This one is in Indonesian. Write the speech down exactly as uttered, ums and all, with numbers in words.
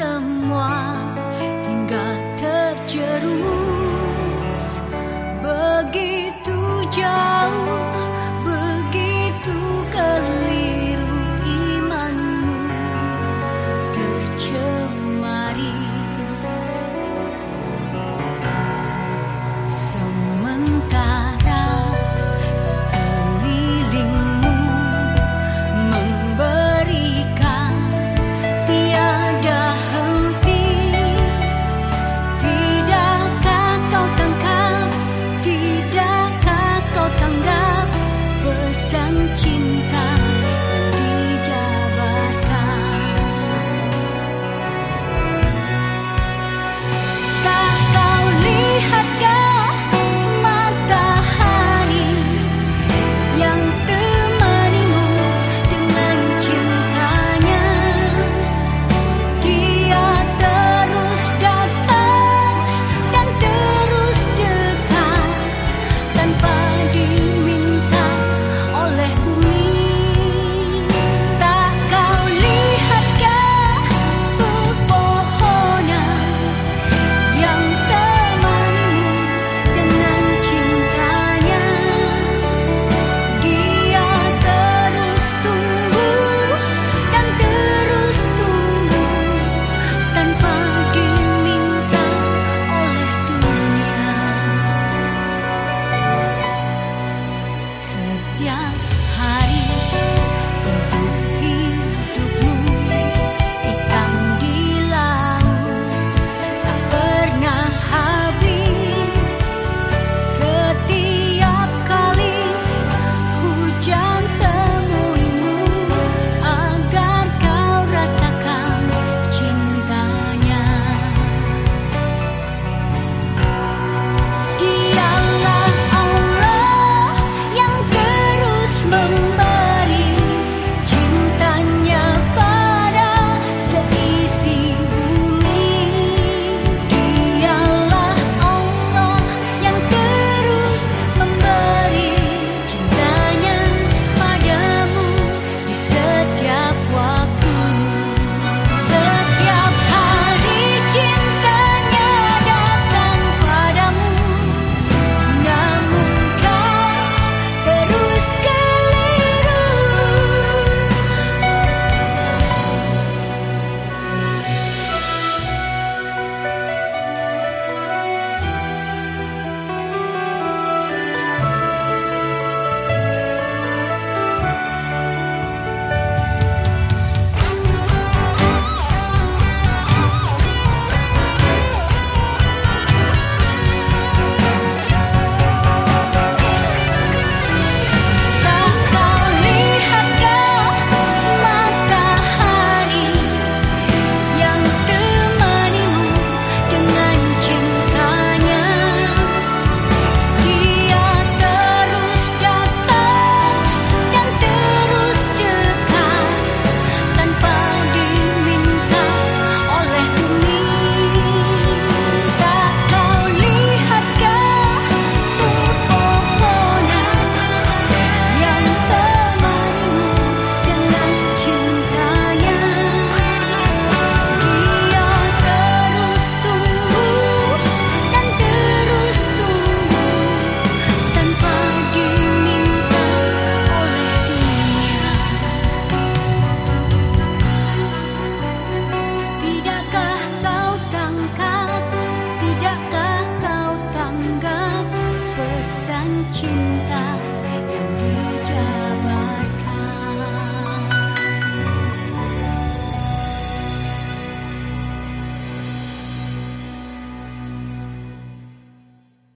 semua hingga terjerumus begitu jauh, begitu keliru imanmu tercemari. Sementara sekelilingmu memberikan tiada henti, tidakkah kau tangkap, tidakkah kau tanggap pesan cinta yang dijabarkan? Tak kau lihatkah matahari yang temanimu dengan cintanya? Dia terus datang dan terus dekat tanpa diminta oleh bumi. Tak kau lihatkah pepohonan yang temanimu dengan cintanya? Dia terus tumbuh dan terus tumbuh tanpa diminta oleh dunia. Setiap hari untuk hidupmu ikan di laut tak pernah habis. Setiap kali hujan temuimu agar kau rasakan cintanya. Dialah Allah yang terus memberi cintanya pada seisi bumi. Dialah Allah yang terus memberi cintanya padamu di setiap waktu. Setiap hari cintanya datang padamu, namun kau terus keliru. Tak kau lihatkah matahari yang temanimu dengan cintanya? Dia terus datang dan terus dekat tanpa diminta oleh bumi. Tak kau lihatkah pepohonan yang temanimu dengan cintanya? Dia terus tumbuh dan terus tumbuh tanpa diminta oleh dunia. Tidakkah kau tangkap, tidakkah kau tanggap pesan cinta